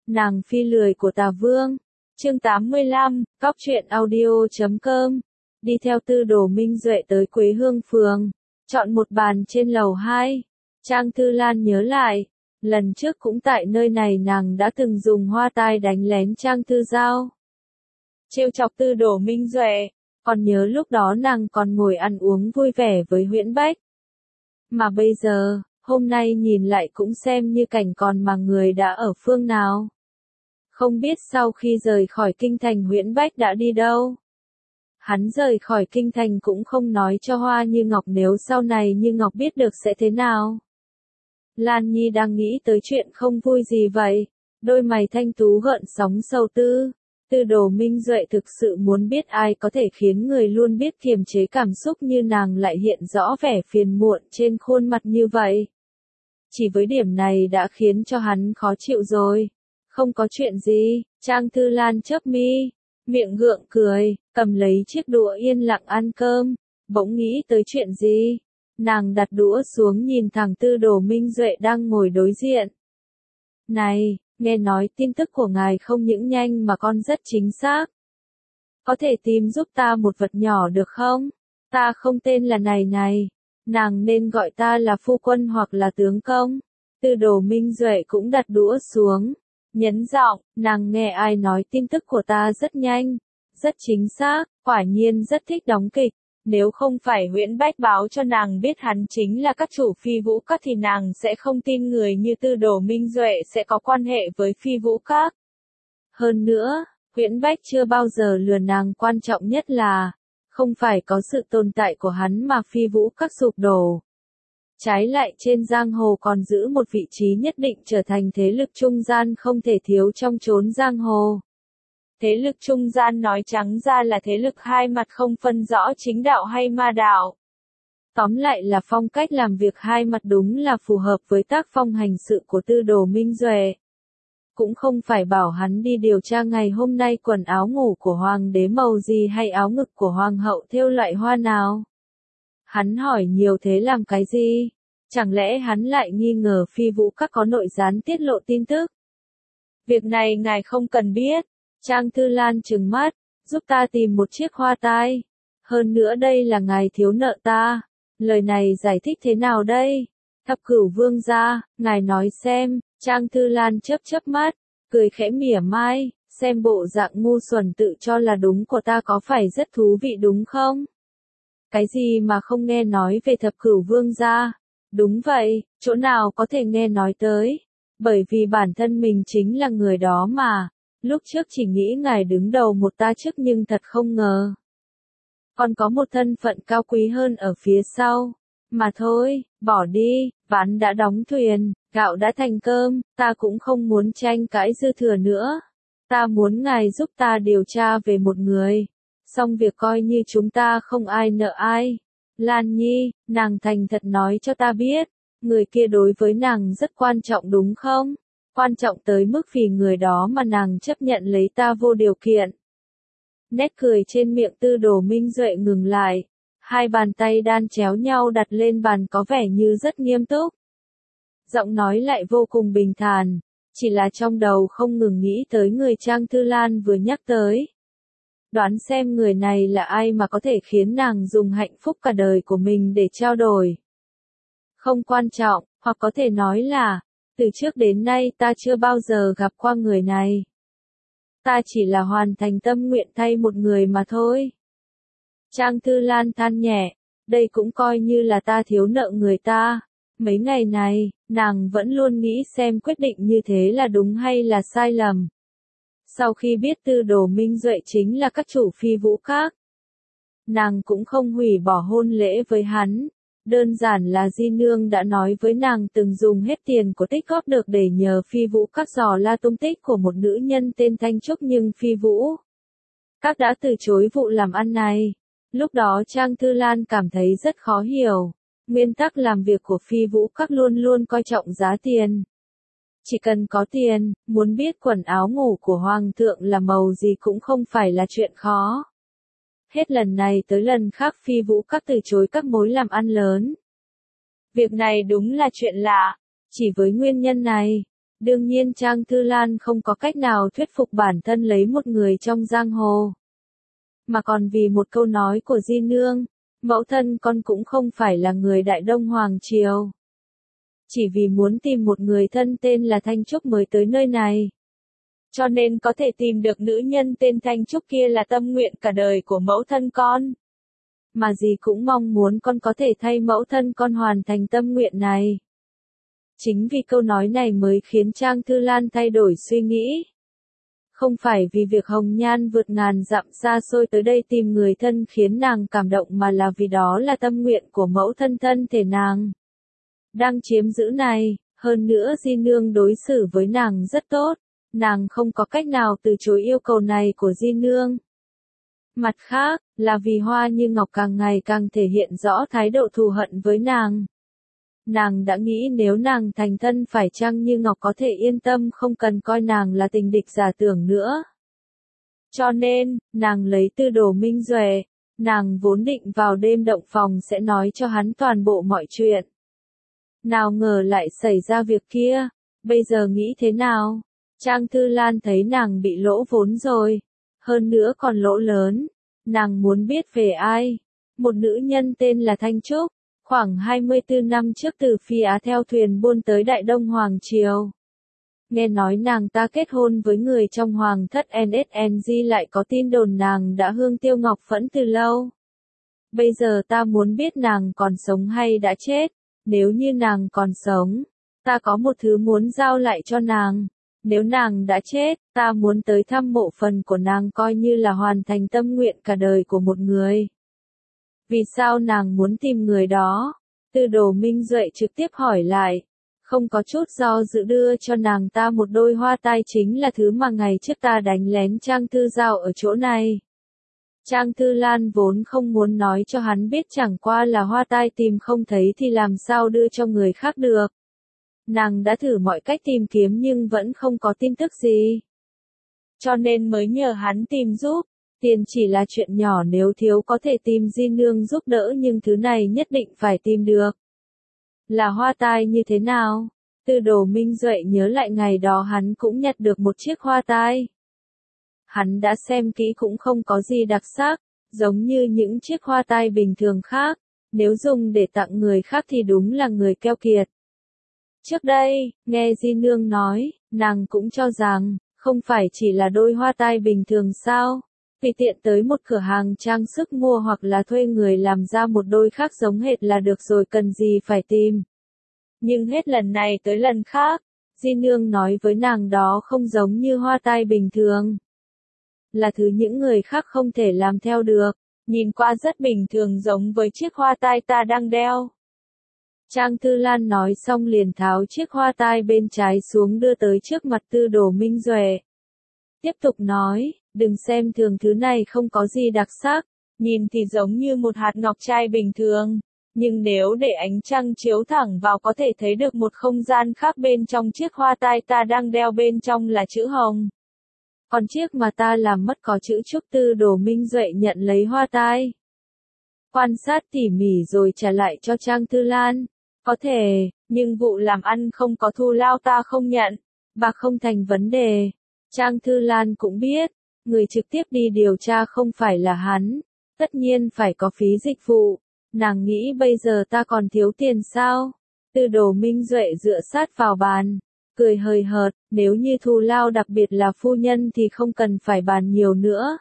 Nàng phi lười của Tà Vương. Chương 85, Cóc truyện audio.com. Đi theo Tư Đồ Minh Duệ tới Quế Hương Phường, chọn một bàn trên lầu 2. Trang Thư Lan nhớ lại, lần trước cũng tại nơi này nàng đã từng dùng hoa tai đánh lén Trang Thư Giao, trêu chọc Tư Đồ Minh Duệ, còn nhớ lúc đó nàng còn ngồi ăn uống vui vẻ với Huyễn Bách. Mà bây giờ, hôm nay nhìn lại cũng xem như cảnh còn mà người đã ở phương nào. Không biết sau khi rời khỏi kinh thành Huyễn Bách đã đi đâu. Hắn rời khỏi kinh thành cũng không nói cho Hoa Như Ngọc nếu sau này Như Ngọc biết được sẽ thế nào. Lan Nhi đang nghĩ tới chuyện không vui gì vậy? Đôi mày thanh tú gợn sóng sầu tư. Tư Đồ Minh Duệ thực sự muốn biết ai có thể khiến người luôn biết kiềm chế cảm xúc như nàng lại hiện rõ vẻ phiền muộn trên khuôn mặt như vậy. Chỉ với điểm này đã khiến cho hắn khó chịu rồi. Không có chuyện gì, Trang Thư Lan chớp mi, miệng gượng cười, cầm lấy chiếc đũa yên lặng ăn cơm, bỗng nghĩ tới chuyện gì. Nàng đặt đũa xuống nhìn thẳng Tư Đồ Minh Duệ đang ngồi đối diện. Này, nghe nói tin tức của ngài không những nhanh mà còn rất chính xác. Có thể tìm giúp ta một vật nhỏ được không? Ta không tên là này, nàng nên gọi ta là phu quân hoặc là tướng công. Tư Đồ Minh Duệ cũng đặt đũa xuống, nhấn giọng, nàng nghe ai nói tin tức của ta rất nhanh, rất chính xác, quả nhiên rất thích đóng kịch. Nếu không phải Huyễn Bách báo cho nàng biết hắn chính là các chủ Phi Vũ Các thì nàng sẽ không tin người như Tư Đồ Minh Duệ sẽ có quan hệ với Phi Vũ Các. Hơn nữa, Huyễn Bách chưa bao giờ lừa nàng, quan trọng nhất là, không phải có sự tồn tại của hắn mà Phi Vũ Các sụp đổ. Trái lại trên giang hồ còn giữ một vị trí nhất định trở thành thế lực trung gian không thể thiếu trong chốn giang hồ. Thế lực trung gian nói trắng ra là thế lực hai mặt không phân rõ chính đạo hay ma đạo. Tóm lại là phong cách làm việc hai mặt đúng là phù hợp với tác phong hành sự của Tư Đồ Minh Duệ. Cũng không phải bảo hắn đi điều tra ngày hôm nay quần áo ngủ của hoàng đế màu gì hay áo ngực của hoàng hậu thêu loại hoa nào. Hắn hỏi nhiều thế làm cái gì? Chẳng lẽ hắn lại nghi ngờ Phi Vũ Các có nội gián tiết lộ tin tức? Việc này ngài không cần biết. Trang Thư Lan trừng mắt, giúp ta tìm một chiếc hoa tai. Hơn nữa đây là ngài thiếu nợ ta. Lời này giải thích thế nào đây? Thập Cửu Vương gia, ngài nói xem. Trang Thư Lan chớp chớp mắt, cười khẽ mỉa mai, xem bộ dạng ngu xuẩn tự cho là đúng của ta có phải rất thú vị đúng không? Cái gì mà không nghe nói về Thập Cửu Vương gia? Đúng vậy, chỗ nào có thể nghe nói tới? Bởi vì bản thân mình chính là người đó mà. Lúc trước chỉ nghĩ ngài đứng đầu một ta trước nhưng thật không ngờ. Còn có một thân phận cao quý hơn ở phía sau. Mà thôi, bỏ đi, ván đã đóng thuyền, gạo đã thành cơm, ta cũng không muốn tranh cãi dư thừa nữa. Ta muốn ngài giúp ta điều tra về một người. Xong việc coi như chúng ta không ai nợ ai. Lan Nhi, nàng thành thật nói cho ta biết, người kia đối với nàng rất quan trọng đúng không? Quan trọng tới mức vì người đó mà nàng chấp nhận lấy ta vô điều kiện. Nét cười trên miệng Tư Đồ Minh Duệ ngừng lại. Hai bàn tay đan chéo nhau đặt lên bàn có vẻ như rất nghiêm túc. Giọng nói lại vô cùng bình thản. Chỉ là trong đầu không ngừng nghĩ tới người Trang Thư Lan vừa nhắc tới. Đoán xem người này là ai mà có thể khiến nàng dùng hạnh phúc cả đời của mình để trao đổi. Không quan trọng, hoặc có thể nói là, từ trước đến nay ta chưa bao giờ gặp qua người này. Ta chỉ là hoàn thành tâm nguyện thay một người mà thôi. Trang Thư Lan than nhẹ, đây cũng coi như là ta thiếu nợ người ta. Mấy ngày này, nàng vẫn luôn nghĩ xem quyết định như thế là đúng hay là sai lầm. Sau khi biết Tư Đồ Minh Duệ chính là các chủ Phi Vũ Các, nàng cũng không hủy bỏ hôn lễ với hắn. Đơn giản là Di Nương đã nói với nàng từng dùng hết tiền của tích góp được để nhờ Phi Vũ Các dò la tung tích của một nữ nhân tên Thanh Trúc nhưng Phi Vũ Các đã từ chối vụ làm ăn này. Lúc đó Trang Thư Lan cảm thấy rất khó hiểu. Nguyên tắc làm việc của Phi Vũ Các luôn luôn coi trọng giá tiền. Chỉ cần có tiền, muốn biết quần áo ngủ của Hoàng thượng là màu gì cũng không phải là chuyện khó. Hết lần này tới lần khác Phi Vũ Các từ chối các mối làm ăn lớn. Việc này đúng là chuyện lạ. Chỉ với nguyên nhân này, Đương nhiên Trang Thư Lan không có cách nào thuyết phục bản thân lấy một người trong giang hồ. Mà còn vì một câu nói của Di Nương, mẫu thân con cũng không phải là người Đại Đông Hoàng Triều. Chỉ vì muốn tìm một người thân tên là Thanh Trúc mới tới nơi này. Cho nên có thể tìm được nữ nhân tên Thanh Trúc kia là tâm nguyện cả đời của mẫu thân con. Mà dì cũng mong muốn con có thể thay mẫu thân con hoàn thành tâm nguyện này. Chính vì câu nói này mới khiến Trang Thư Lan thay đổi suy nghĩ. Không phải vì việc Hồng Nhan vượt ngàn dặm xa xôi tới đây tìm người thân khiến nàng cảm động mà là vì đó là tâm nguyện của mẫu thân thân thể nàng. Đang chiếm giữ này, hơn nữa Di Nương đối xử với nàng rất tốt, nàng không có cách nào từ chối yêu cầu này của Di Nương. Mặt khác, là vì Hoa Như Ngọc càng ngày càng thể hiện rõ thái độ thù hận với nàng. Nàng đã nghĩ nếu nàng thành thân phải chăng Như Ngọc có thể yên tâm không cần coi nàng là tình địch giả tưởng nữa. Cho nên, nàng lấy Tư Đồ Minh Duệ, nàng vốn định vào đêm động phòng sẽ nói cho hắn toàn bộ mọi chuyện. Nào ngờ lại xảy ra việc kia, bây giờ nghĩ thế nào? Trang Thư Lan thấy nàng bị lỗ vốn rồi, hơn nữa còn lỗ lớn, nàng muốn biết về ai. Một nữ nhân tên là Thanh Trúc, khoảng 24 năm trước từ Phi Á theo thuyền buôn tới Đại Đông Hoàng Triều. Nghe nói nàng ta kết hôn với người trong hoàng thất NSNG lại có tin đồn nàng đã hương tiêu ngọc phẫn từ lâu. Bây giờ ta muốn biết nàng còn sống hay đã chết, nếu như nàng còn sống, ta có một thứ muốn giao lại cho nàng. Nếu nàng đã chết, ta muốn tới thăm mộ phần của nàng coi như là hoàn thành tâm nguyện cả đời của một người. Vì sao nàng muốn tìm người đó? Tư Đồ Minh Duệ trực tiếp hỏi lại. Không có chút do dự đưa cho nàng ta một đôi hoa tai chính là thứ mà ngày trước ta đánh lén Trang Thư Giao ở chỗ này. Trang Thư Lan vốn không muốn nói cho hắn biết chẳng qua là hoa tai tìm không thấy thì làm sao đưa cho người khác được. Nàng đã thử mọi cách tìm kiếm nhưng vẫn không có tin tức gì. Cho nên mới nhờ hắn tìm giúp. Tiền chỉ là chuyện nhỏ nếu thiếu có thể tìm Di Nương giúp đỡ nhưng thứ này nhất định phải tìm được. Là hoa tai như thế nào? Tư Đồ Minh Duệ nhớ lại ngày đó hắn cũng nhặt được một chiếc hoa tai. Hắn đã xem kỹ cũng không có gì đặc sắc, giống như những chiếc hoa tai bình thường khác, nếu dùng để tặng người khác thì đúng là người keo kiệt. Trước đây, nghe Di Nương nói, nàng cũng cho rằng, không phải chỉ là đôi hoa tai bình thường sao? Tùy tiện tới một cửa hàng trang sức mua hoặc là thuê người làm ra một đôi khác giống hệt là được rồi cần gì phải tìm. Nhưng hết lần này tới lần khác, Di Nương nói với nàng đó không giống như hoa tai bình thường. Là thứ những người khác không thể làm theo được, nhìn qua rất bình thường giống với chiếc hoa tai ta đang đeo. Trang Thư Lan nói xong liền tháo chiếc hoa tai bên trái xuống đưa tới trước mặt Tư Đồ Minh Duệ. Tiếp tục nói, đừng xem thường thứ này không có gì đặc sắc, nhìn thì giống như một hạt ngọc trai bình thường, nhưng nếu để ánh trăng chiếu thẳng vào có thể thấy được một không gian khác bên trong chiếc hoa tai ta đang đeo bên trong là chữ hồng. Còn chiếc mà ta làm mất có chữ Trúc. Tư Đồ Minh Duệ nhận lấy hoa tai. Quan sát tỉ mỉ rồi trả lại cho Trang Thư Lan. Có thể, nhưng vụ làm ăn không có thù lao ta không nhận, bạc không thành vấn đề. Trang Thư Lan cũng biết, người trực tiếp đi điều tra không phải là hắn, tất nhiên phải có phí dịch vụ. Nàng nghĩ bây giờ ta còn thiếu tiền sao? Tư Đồ Minh Duệ dựa sát vào bàn, cười hời hợt, nếu như thù lao đặc biệt là phu nhân thì không cần phải bàn nhiều nữa.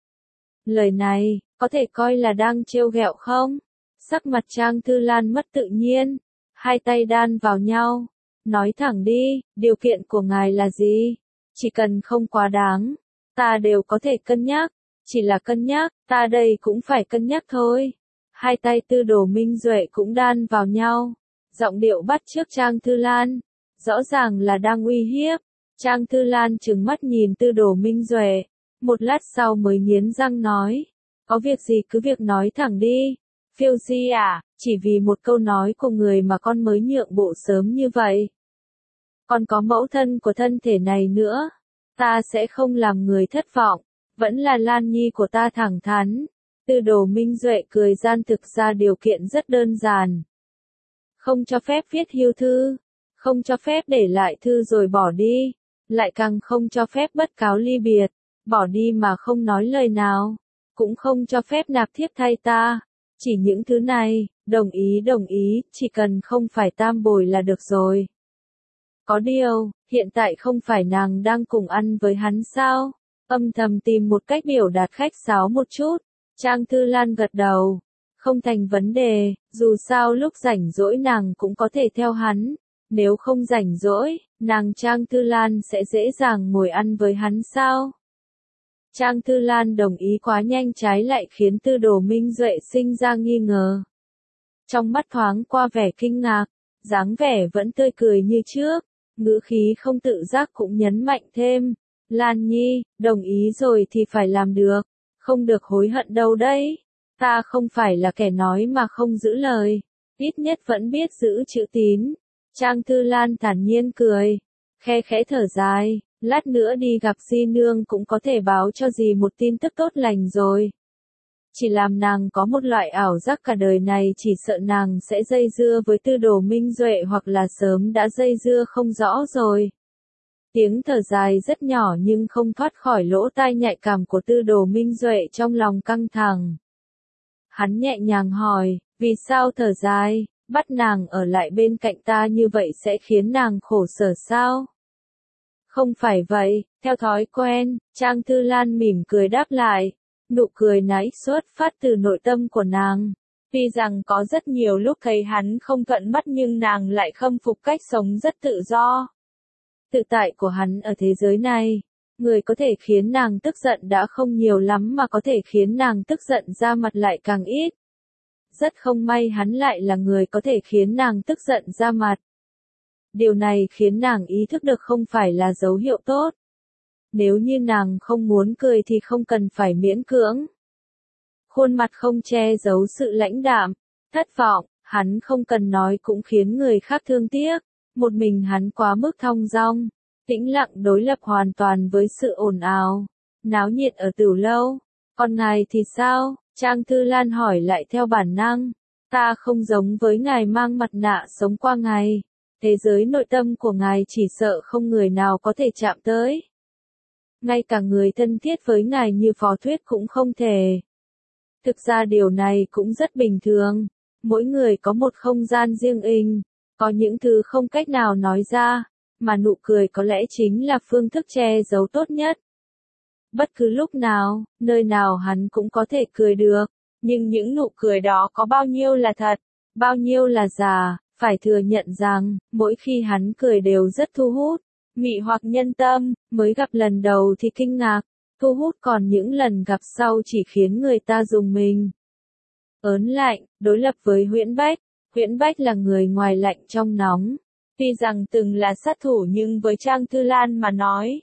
Lời này, có thể coi là đang trêu ghẹo không? Sắc mặt Trang Thư Lan mất tự nhiên, hai tay đan vào nhau, nói thẳng đi, điều kiện của ngài là gì? Chỉ cần không quá đáng, ta đều có thể cân nhắc, chỉ là cân nhắc, ta đây cũng phải cân nhắc thôi. Hai tay Tư Đồ Minh Duệ cũng đan vào nhau, giọng điệu bắt chước Trang Thư Lan, rõ ràng là đang uy hiếp. Trang Thư Lan trừng mắt nhìn Tư Đồ Minh Duệ, một lát sau mới nghiến răng nói, có việc gì cứ việc nói thẳng đi. Phiêu Di à, chỉ vì một câu nói của người mà con mới nhượng bộ sớm như vậy. Còn có mẫu thân của thân thể này nữa, ta sẽ không làm người thất vọng, vẫn là Lan Nhi của ta thẳng thắn. Tư Đồ Minh Duệ cười gian thực ra điều kiện rất đơn giản. Không cho phép viết hưu thư, Không cho phép để lại thư rồi bỏ đi. Lại càng không cho phép bất cáo ly biệt. Bỏ đi mà không nói lời nào. Cũng không cho phép nạp thiếp thay ta. Chỉ những thứ này, đồng ý, chỉ cần không phải tam bồi là được rồi. Có điều, hiện tại không phải nàng đang cùng ăn với hắn sao? Âm thầm tìm một cách biểu đạt khách sáo một chút. Trang Thư Lan gật đầu. Không thành vấn đề, dù sao lúc rảnh rỗi nàng cũng có thể theo hắn. Nếu không rảnh rỗi, nàng Trang Thư Lan sẽ dễ dàng ngồi ăn với hắn sao? Trang Thư Lan đồng ý quá nhanh trái lại khiến Tư Đồ Minh Duệ sinh ra nghi ngờ. Trong mắt thoáng qua vẻ kinh ngạc, dáng vẻ vẫn tươi cười như trước, ngữ khí không tự giác cũng nhấn mạnh thêm. Lan Nhi, đồng ý rồi thì phải làm được, không được hối hận đâu đấy. Ta không phải là kẻ nói mà không giữ lời, ít nhất vẫn biết giữ chữ tín. Trang Thư Lan thản nhiên cười, khe khẽ thở dài, lát nữa đi gặp Di Nương cũng có thể báo cho dì một tin tức tốt lành rồi. Chỉ làm nàng có một loại ảo giác cả đời này chỉ sợ nàng sẽ dây dưa với Tư Đồ Minh Duệ hoặc là sớm đã dây dưa không rõ rồi. Tiếng thở dài rất nhỏ nhưng không thoát khỏi lỗ tai nhạy cảm của Tư Đồ Minh Duệ trong lòng căng thẳng. Hắn nhẹ nhàng hỏi, vì sao thở dài, bắt nàng ở lại bên cạnh ta như vậy sẽ khiến nàng khổ sở sao? Không phải vậy, theo thói quen, Trang Thư Lan mỉm cười đáp lại. Nụ cười nãy xuất phát từ nội tâm của nàng. Tuy rằng có rất nhiều lúc thấy hắn không thuận mắt nhưng nàng lại khâm phục cách sống rất tự do. Tự tại của hắn ở thế giới này. Người có thể khiến nàng tức giận đã không nhiều lắm mà có thể khiến nàng tức giận ra mặt lại càng ít. Rất không may hắn lại là người có thể khiến nàng tức giận ra mặt. Điều này khiến nàng ý thức được không phải là dấu hiệu tốt. Nếu như nàng không muốn cười thì không cần phải miễn cưỡng. Khuôn mặt không che giấu sự lãnh đạm, thất vọng, hắn không cần nói cũng khiến người khác thương tiếc. Một mình hắn quá mức thong dong, tĩnh lặng đối lập hoàn toàn với sự ồn ào, náo nhiệt ở Tửu Lâu. Còn ngài thì sao? Trang Thư Lan hỏi lại theo bản năng. Ta không giống với ngài mang mặt nạ sống qua ngày. Thế giới nội tâm của ngài chỉ sợ không người nào có thể chạm tới. Ngay cả người thân thiết với ngài như Phó Thuyết cũng không thể. Thực ra điều này cũng rất bình thường. Mỗi người có một không gian riêng inh, có những thứ không cách nào nói ra, mà nụ cười có lẽ chính là phương thức che giấu tốt nhất. Bất cứ lúc nào, nơi nào hắn cũng có thể cười được, nhưng những nụ cười đó có bao nhiêu là thật, bao nhiêu là giả, phải thừa nhận rằng, mỗi khi hắn cười đều rất thu hút. Mị hoặc nhân tâm, mới gặp lần đầu thì kinh ngạc, thu hút còn những lần gặp sau chỉ khiến người ta rùng mình. Ớn lạnh, đối lập với Huyễn Bách là người ngoài lạnh trong nóng. Tuy rằng từng là sát thủ nhưng với Trang Thư Lan mà nói,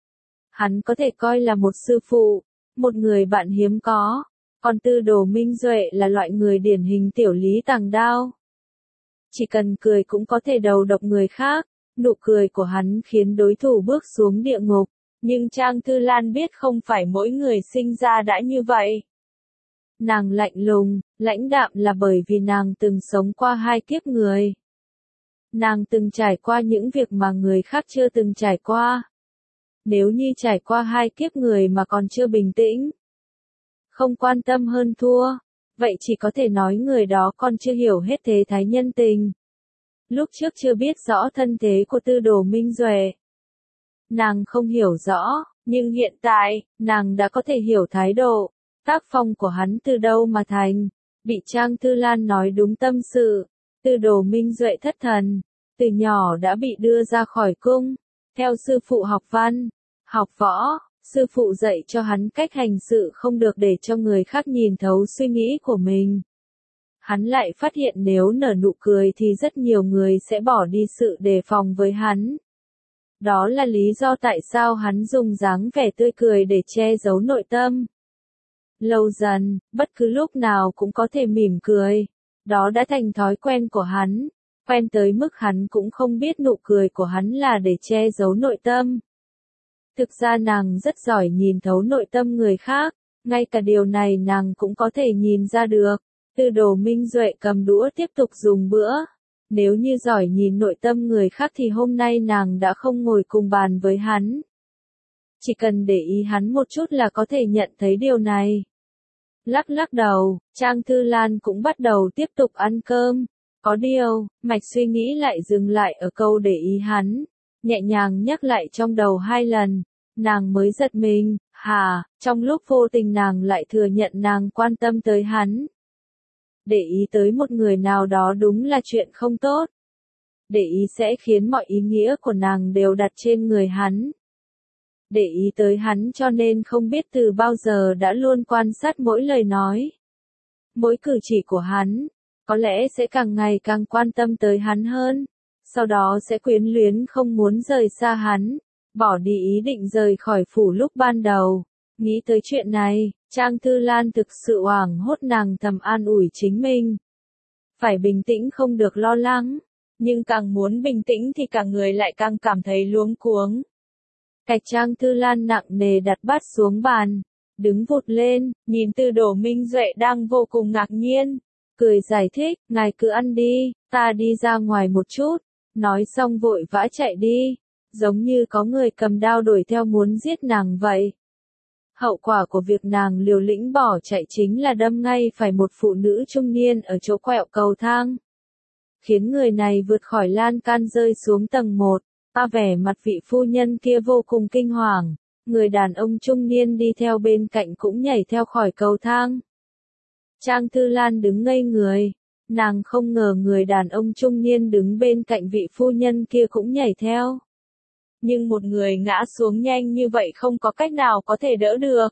hắn có thể coi là một sư phụ, một người bạn hiếm có, còn Tư Đồ Minh Duệ là loại người điển hình tiểu lý tàng đao. Chỉ cần cười cũng có thể đầu độc người khác. Nụ cười của hắn khiến đối thủ bước xuống địa ngục, nhưng Trang Thư Lan biết không phải mỗi người sinh ra đã như vậy. Nàng lạnh lùng, lãnh đạm là bởi vì nàng từng sống qua 2 kiếp người. Nàng từng trải qua những việc mà người khác chưa từng trải qua. Nếu như trải qua 2 kiếp người mà còn chưa bình tĩnh, không quan tâm hơn thua, vậy chỉ có thể nói người đó còn chưa hiểu hết thế thái nhân tình. Lúc trước chưa biết rõ thân thế của Tư Đồ Minh Duệ. Nàng không hiểu rõ, nhưng hiện tại, nàng đã có thể hiểu thái độ, tác phong của hắn từ đâu mà thành. Bị Trang Thư Lan nói đúng tâm sự, Tư Đồ Minh Duệ thất thần, từ nhỏ đã bị đưa ra khỏi cung, theo sư phụ học văn, học võ, sư phụ dạy cho hắn cách hành sự không được để cho người khác nhìn thấu suy nghĩ của mình. Hắn lại phát hiện nếu nở nụ cười thì rất nhiều người sẽ bỏ đi sự đề phòng với hắn. Đó là lý do tại sao hắn dùng dáng vẻ tươi cười để che giấu nội tâm. Lâu dần, bất cứ lúc nào cũng có thể mỉm cười. Đó đã thành thói quen của hắn. Quen tới mức hắn cũng không biết nụ cười của hắn là để che giấu nội tâm. Thực ra nàng rất giỏi nhìn thấu nội tâm người khác. Ngay cả điều này nàng cũng có thể nhìn ra được. Tư Đồ Minh Duệ cầm đũa tiếp tục dùng bữa. Nếu như giỏi nhìn nội tâm người khác thì hôm nay nàng đã không ngồi cùng bàn với hắn. Chỉ cần để ý hắn một chút là có thể nhận thấy điều này. Lắc lắc đầu, Trang Thư Lan cũng bắt đầu tiếp tục ăn cơm. Có điều, mạch suy nghĩ lại dừng lại ở câu để ý hắn. Nhẹ nhàng nhắc lại trong đầu 2 lần. Nàng mới giật mình, trong lúc vô tình nàng lại thừa nhận nàng quan tâm tới hắn. Để ý tới một người nào đó đúng là chuyện không tốt. Để ý sẽ khiến mọi ý nghĩa của nàng đều đặt trên người hắn. Để ý tới hắn cho nên không biết từ bao giờ đã luôn quan sát mỗi lời nói. Mỗi cử chỉ của hắn, có lẽ sẽ càng ngày càng quan tâm tới hắn hơn. Sau đó sẽ quyến luyến không muốn rời xa hắn, bỏ đi ý định rời khỏi phủ lúc ban đầu. Nghĩ tới chuyện này, Trang Thư Lan thực sự hoảng hốt, nàng thầm an ủi chính mình. Phải bình tĩnh, không được lo lắng. Nhưng càng muốn bình tĩnh thì cả người lại càng cảm thấy luống cuống. Cạch Trang Thư Lan nặng nề đặt bát xuống bàn, đứng vụt lên, nhìn Từ Đổ Minh Duệ đang vô cùng ngạc nhiên, cười giải thích, ngài cứ ăn đi, ta đi ra ngoài một chút, nói xong vội vã chạy đi, giống như có người cầm đao đuổi theo muốn giết nàng vậy. Hậu quả của việc nàng liều lĩnh bỏ chạy chính là đâm ngay phải một phụ nữ trung niên ở chỗ quẹo cầu thang, khiến người này vượt khỏi lan can rơi xuống tầng 1. Vẻ mặt vị phu nhân kia vô cùng kinh hoàng, người đàn ông trung niên đi theo bên cạnh cũng nhảy theo khỏi cầu thang. Trang Thư Lan đứng ngây người, nàng không ngờ người đàn ông trung niên đứng bên cạnh vị phu nhân kia cũng nhảy theo. Nhưng một người ngã xuống nhanh như vậy không có cách nào có thể đỡ được.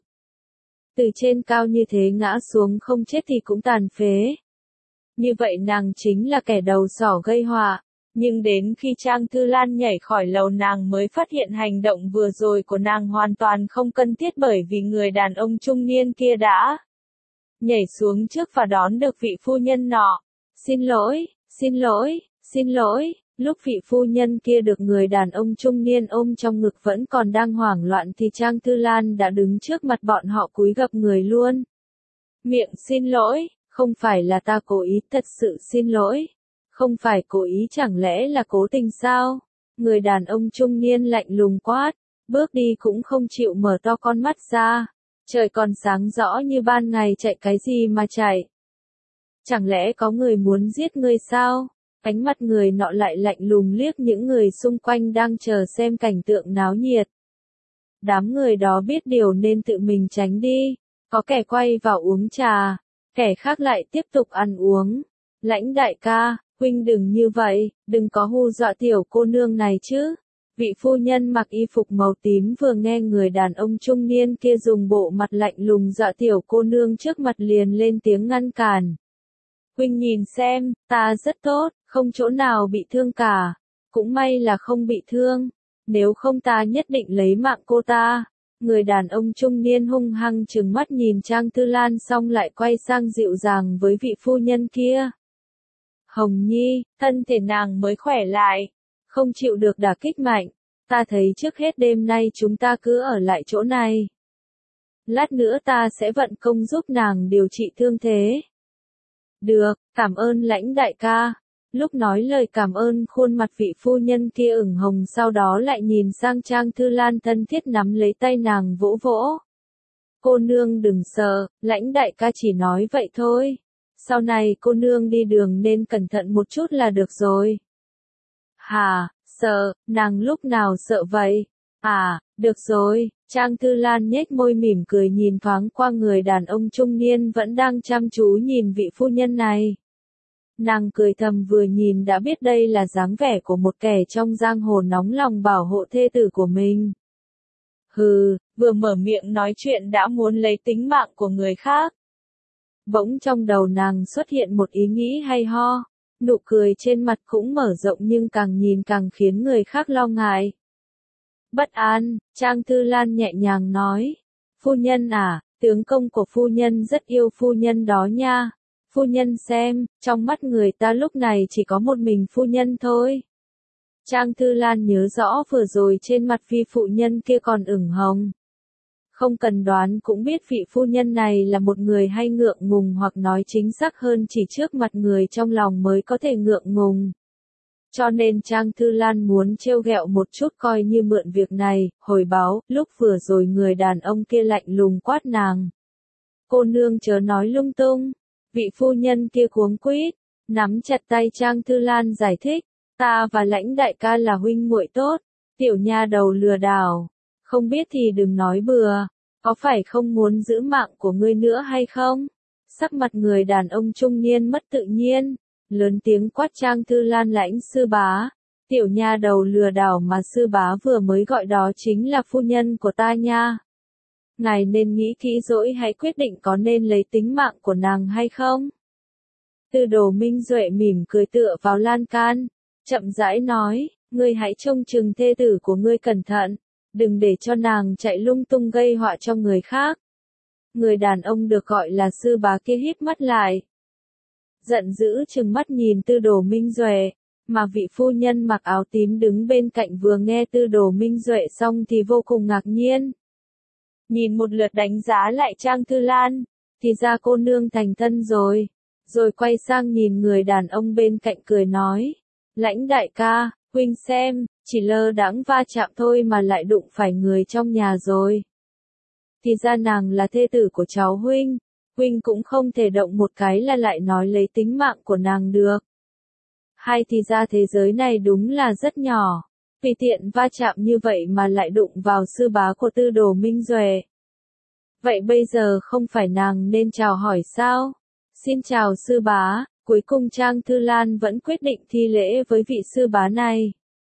Từ trên cao như thế ngã xuống không chết thì cũng tàn phế. Như vậy nàng chính là kẻ đầu sỏ gây họa. Nhưng đến khi Trang Thư Lan nhảy khỏi lầu nàng mới phát hiện hành động vừa rồi của nàng hoàn toàn không cần thiết, bởi vì người đàn ông trung niên kia đã nhảy xuống trước và đón được vị phu nhân nọ. Xin lỗi, xin lỗi, xin lỗi. Lúc vị phu nhân kia được người đàn ông trung niên ôm trong ngực vẫn còn đang hoảng loạn thì Trang Thư Lan đã đứng trước mặt bọn họ cúi gập người luôn. Miệng xin lỗi, không phải là ta cố ý, thật sự xin lỗi. Không phải cố ý, chẳng lẽ là cố tình sao? Người đàn ông trung niên lạnh lùng quát, bước đi cũng không chịu mở to con mắt ra. Trời còn sáng rõ như ban ngày, chạy cái gì mà chạy? Chẳng lẽ có người muốn giết ngươi sao? Ánh mắt người nọ lại lạnh lùng liếc những người xung quanh đang chờ xem cảnh tượng náo nhiệt. Đám người đó biết điều nên tự mình tránh đi. Có kẻ quay vào uống trà, kẻ khác lại tiếp tục ăn uống. Lãnh đại ca, huynh đừng như vậy, đừng có hù dọa tiểu cô nương này chứ. Vị phu nhân mặc y phục màu tím vừa nghe người đàn ông trung niên kia dùng bộ mặt lạnh lùng dọa tiểu cô nương trước mặt liền lên tiếng ngăn cản. Huynh nhìn xem, ta rất tốt, không chỗ nào bị thương cả. Cũng may là không bị thương, nếu không ta nhất định lấy mạng cô ta. Người đàn ông trung niên hung hăng trừng mắt nhìn Trang Thư Lan xong lại quay sang dịu dàng với vị phu nhân kia. Hồng Nhi, thân thể nàng mới khỏe lại, không chịu được đả kích mạnh. Ta thấy trước hết đêm nay chúng ta cứ ở lại chỗ này. Lát nữa ta sẽ vận công giúp nàng điều trị thương thế. Được, cảm ơn Lãnh đại ca. Lúc nói lời cảm ơn khuôn mặt vị phu nhân kia ửng hồng, sau đó lại nhìn sang Trang Thư Lan thân thiết nắm lấy tay nàng vỗ vỗ. Cô nương đừng sợ, Lãnh đại ca chỉ nói vậy thôi. Sau này cô nương đi đường nên cẩn thận một chút là được rồi. Sợ, nàng lúc nào sợ vậy? Được rồi, Trang Thư Lan nhếch môi mỉm cười nhìn thoáng qua người đàn ông trung niên vẫn đang chăm chú nhìn vị phu nhân này. Nàng cười thầm, vừa nhìn đã biết đây là dáng vẻ của một kẻ trong giang hồ nóng lòng bảo hộ thê tử của mình. Vừa mở miệng nói chuyện đã muốn lấy tính mạng của người khác. Bỗng trong đầu nàng xuất hiện một ý nghĩ hay ho, nụ cười trên mặt cũng mở rộng nhưng càng nhìn càng khiến người khác lo ngại. Bất an, Trang Thư Lan nhẹ nhàng nói, phu nhân tướng công của phu nhân rất yêu phu nhân đó nha. Phu nhân xem, trong mắt người ta lúc này chỉ có một mình phu nhân thôi. Trang Thư Lan nhớ rõ vừa rồi trên mặt vị phụ nhân kia còn ửng hồng. Không cần đoán cũng biết vị phu nhân này là một người hay ngượng ngùng, hoặc nói chính xác hơn chỉ trước mặt người trong lòng mới có thể ngượng ngùng. Cho nên Trang Thư Lan muốn trêu ghẹo một chút coi như mượn việc này, hồi báo, lúc vừa rồi người đàn ông kia lạnh lùng quát nàng. Cô nương chớ nói lung tung, vị phu nhân kia cuống quýt, nắm chặt tay Trang Thư Lan giải thích, ta và Lãnh đại ca là huynh muội tốt, tiểu nha đầu lừa đảo, không biết thì đừng nói bừa, có phải không muốn giữ mạng của ngươi nữa hay không? Sắc mặt người đàn ông trung niên mất tự nhiên, lớn tiếng quát Trang Thư Lan Lãnh sư bá, tiểu nha đầu lừa đảo mà sư bá vừa mới gọi đó chính là phu nhân của ta nha. Ngài nên nghĩ kỹ rồi hãy quyết định có nên lấy tính mạng của nàng hay không. Tư Đồ Minh Duệ mỉm cười tựa vào lan can, chậm rãi nói, ngươi hãy trông chừng thê tử của ngươi cẩn thận, đừng để cho nàng chạy lung tung gây họa cho người khác. Người đàn ông được gọi là sư bá kia híp mắt lại, giận dữ trừng mắt nhìn Tư Đồ Minh Duệ, mà vị phu nhân mặc áo tím đứng bên cạnh vừa nghe Tư Đồ Minh Duệ xong thì vô cùng ngạc nhiên. Nhìn một lượt đánh giá lại Trang Thư Lan, thì ra cô nương thành thân rồi quay sang nhìn người đàn ông bên cạnh cười nói, Lãnh đại ca, huynh xem, chỉ lơ đãng va chạm thôi mà lại đụng phải người trong nhà rồi. Thì ra nàng là thê tử của cháu huynh cũng không thể động một cái là lại nói lấy tính mạng của nàng được. Hay thì ra thế giới này đúng là rất nhỏ, vì tiện va chạm như vậy mà lại đụng vào sư bá của Tư Đồ Minh Duệ. Vậy bây giờ không phải nàng nên chào hỏi sao? Xin chào sư bá, cuối cùng Trang Thư Lan vẫn quyết định thi lễ với vị sư bá này.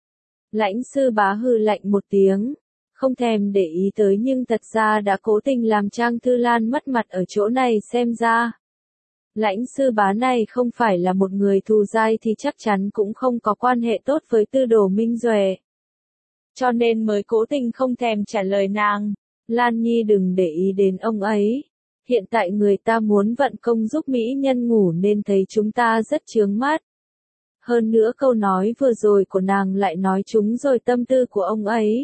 Lãnh sư bá hừ lạnh một tiếng, không thèm để ý tới nhưng thật ra đã cố tình làm Trang Thư Lan mất mặt ở chỗ này xem ra. Lãnh sư bá này không phải là một người thù dai thì chắc chắn cũng không có quan hệ tốt với Tư Đồ Minh Duệ. Cho nên mới cố tình không thèm trả lời nàng. Lan Nhi đừng để ý đến ông ấy. Hiện tại người ta muốn vận công giúp mỹ nhân ngủ nên thấy chúng ta rất chướng mắt. Hơn nữa câu nói vừa rồi của nàng lại nói trúng rồi tâm tư của ông ấy.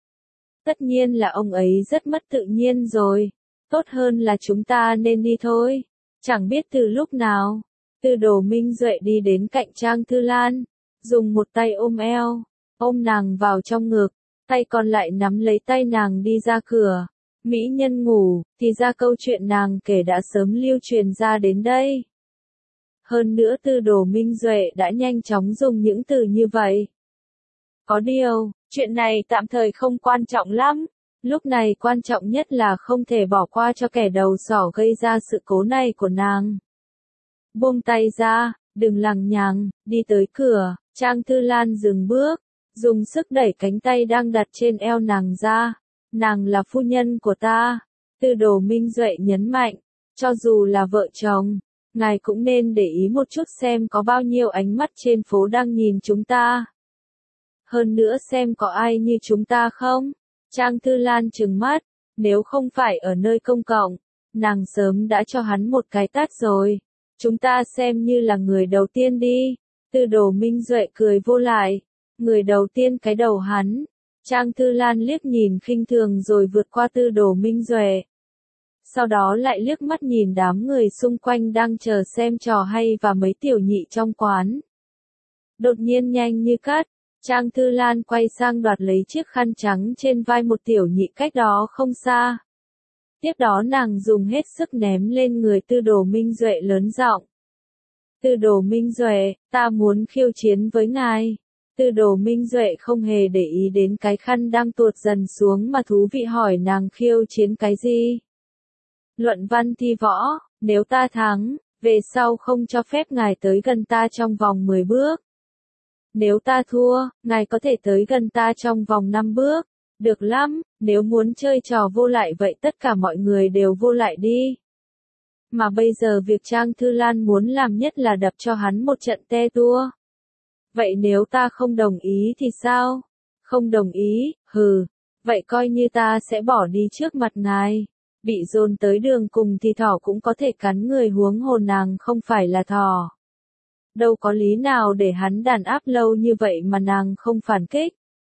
Tất nhiên là ông ấy rất mất tự nhiên rồi. Tốt hơn là chúng ta nên đi thôi. Chẳng biết từ lúc nào, Tư Đồ Minh Duệ đi đến cạnh Trang Thư Lan, dùng một tay ôm eo, ôm nàng vào trong ngực, tay còn lại nắm lấy tay nàng đi ra cửa. Mỹ nhân ngủ, thì ra câu chuyện nàng kể đã sớm lưu truyền ra đến đây. Hơn nữa Tư Đồ Minh Duệ đã nhanh chóng dùng những từ như vậy. Có điều, chuyện này tạm thời không quan trọng lắm. Lúc này quan trọng nhất là không thể bỏ qua cho kẻ đầu sỏ gây ra sự cố này của nàng. Buông tay ra, đừng lằng nhằng, đi tới cửa, Trang Thư Lan dừng bước, dùng sức đẩy cánh tay đang đặt trên eo nàng ra. Nàng là phu nhân của ta. Tư Đồ Minh Duệ nhấn mạnh, cho dù là vợ chồng, ngài cũng nên để ý một chút xem có bao nhiêu ánh mắt trên phố đang nhìn chúng ta. Hơn nữa xem có ai như chúng ta không? Trang Thư Lan trừng mắt, nếu không phải ở nơi công cộng, nàng sớm đã cho hắn một cái tát rồi. Chúng ta xem như là người đầu tiên đi. Tư Đồ Minh Duệ cười vô lại. Người đầu tiên cái đầu hắn. Trang Thư Lan liếc nhìn khinh thường rồi vượt qua Tư Đồ Minh Duệ. Sau đó lại liếc mắt nhìn đám người xung quanh đang chờ xem trò hay và mấy tiểu nhị trong quán. Đột nhiên nhanh như cắt, Trang Thư Lan quay sang đoạt lấy chiếc khăn trắng trên vai một tiểu nhị cách đó không xa. Tiếp đó nàng dùng hết sức ném lên người Tư Đồ Minh Duệ lớn giọng. Tư Đồ Minh Duệ, ta muốn khiêu chiến với ngài. Tư Đồ Minh Duệ không hề để ý đến cái khăn đang tuột dần xuống mà thú vị hỏi nàng khiêu chiến cái gì. Luận văn thi võ, nếu ta thắng, về sau không cho phép ngài tới gần ta trong vòng 10 bước. Nếu ta thua, ngài có thể tới gần ta trong vòng 5 bước. Được lắm, nếu muốn chơi trò vô lại vậy tất cả mọi người đều vô lại đi. Mà bây giờ việc Trang Thư Lan muốn làm nhất là đập cho hắn một trận te tua. Vậy nếu ta không đồng ý thì sao? Không đồng ý, hừ. Vậy coi như ta sẽ bỏ đi trước mặt ngài. Bị dồn tới đường cùng thì thỏ cũng có thể cắn người, huống hồ nàng không phải là thỏ. Đâu có lý nào để hắn đàn áp lâu như vậy mà nàng không phản kích.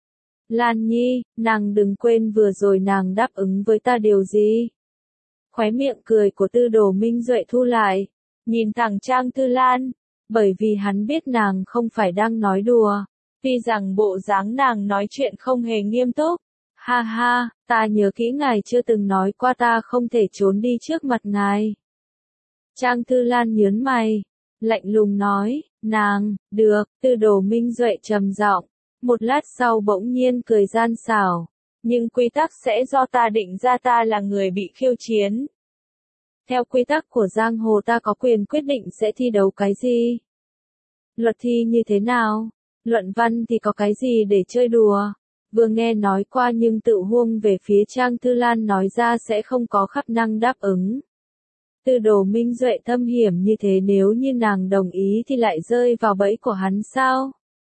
Lan Nhi, nàng đừng quên vừa rồi nàng đáp ứng với ta điều gì. Khóe miệng cười của Tư Đồ Minh Duệ thu lại, nhìn thẳng Trang Thư Lan, bởi vì hắn biết nàng không phải đang nói đùa. Tuy rằng bộ dáng nàng nói chuyện không hề nghiêm túc. Ha ha, ta nhớ kỹ ngài chưa từng nói qua ta không thể trốn đi trước mặt ngài. Trang Thư Lan nhớn mày, lạnh lùng nói, nàng, được, Tư Đồ Minh Duệ trầm giọng, một lát sau bỗng nhiên cười gian xảo, nhưng quy tắc sẽ do ta định ra, ta là người bị khiêu chiến. Theo quy tắc của giang hồ ta có quyền quyết định sẽ thi đấu cái gì. Luật thi như thế nào, luận văn thì có cái gì để chơi đùa. Vừa nghe nói qua nhưng tự huông về phía Trang Thư Lan nói ra sẽ không có khả năng đáp ứng. Tư Đồ Minh Duệ thâm hiểm như thế, nếu như nàng đồng ý thì lại rơi vào bẫy của hắn sao?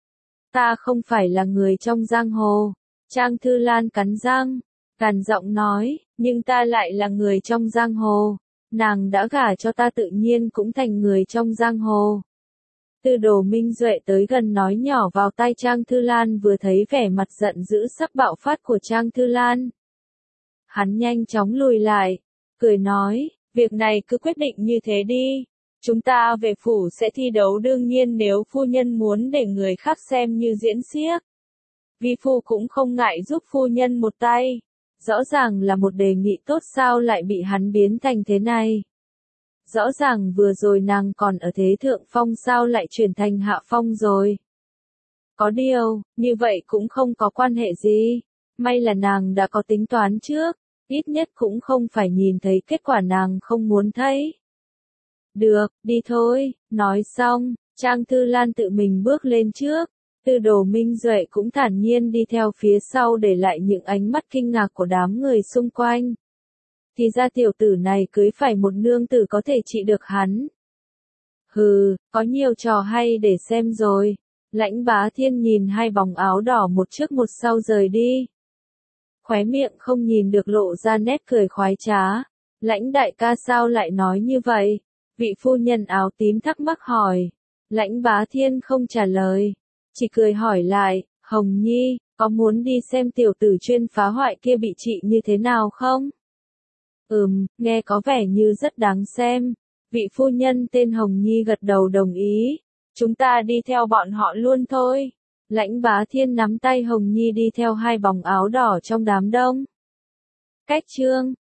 Ta không phải là người trong giang hồ. Trang Thư Lan cắn răng, gằn giọng nói, nhưng ta lại là người trong giang hồ. Nàng đã gả cho ta tự nhiên cũng thành người trong giang hồ. Tư Đồ Minh Duệ tới gần nói nhỏ vào tai Trang Thư Lan, vừa thấy vẻ mặt giận dữ sắp bạo phát của Trang Thư Lan. Hắn nhanh chóng lùi lại, cười nói, việc này cứ quyết định như thế đi. Chúng ta về phủ sẽ thi đấu, đương nhiên nếu phu nhân muốn để người khác xem như diễn xiếc, vi phu cũng không ngại giúp phu nhân một tay. Rõ ràng là một đề nghị tốt, sao lại bị hắn biến thành thế này? Rõ ràng vừa rồi nàng còn ở thế thượng phong, sao lại chuyển thành hạ phong rồi? Có điều, như vậy cũng không có quan hệ gì. May là nàng đã có tính toán trước, ít nhất cũng không phải nhìn thấy kết quả nàng không muốn thấy. Được, đi thôi, nói xong, Trang Thư Lan tự mình bước lên trước. Tư Đồ Minh Duệ cũng thản nhiên đi theo phía sau, để lại những ánh mắt kinh ngạc của đám người xung quanh. Thì ra tiểu tử này cưới phải một nương tử có thể trị được hắn. Hừ, có nhiều trò hay để xem rồi. Lãnh Bá Thiên nhìn hai bóng áo đỏ một trước một sau rời đi. Khóe miệng không nhìn được lộ ra nét cười khoái trá. Lãnh đại ca sao lại nói như vậy? Vị phu nhân áo tím thắc mắc hỏi. Lãnh Bá Thiên không trả lời, chỉ cười hỏi lại, Hồng Nhi, có muốn đi xem tiểu tử chuyên phá hoại kia bị trị như thế nào không? Nghe có vẻ như rất đáng xem. Vị phu nhân tên Hồng Nhi gật đầu đồng ý. Chúng ta đi theo bọn họ luôn thôi. Lãnh Bá Thiên nắm tay Hồng Nhi đi theo hai bóng áo đỏ trong đám đông. Cách chương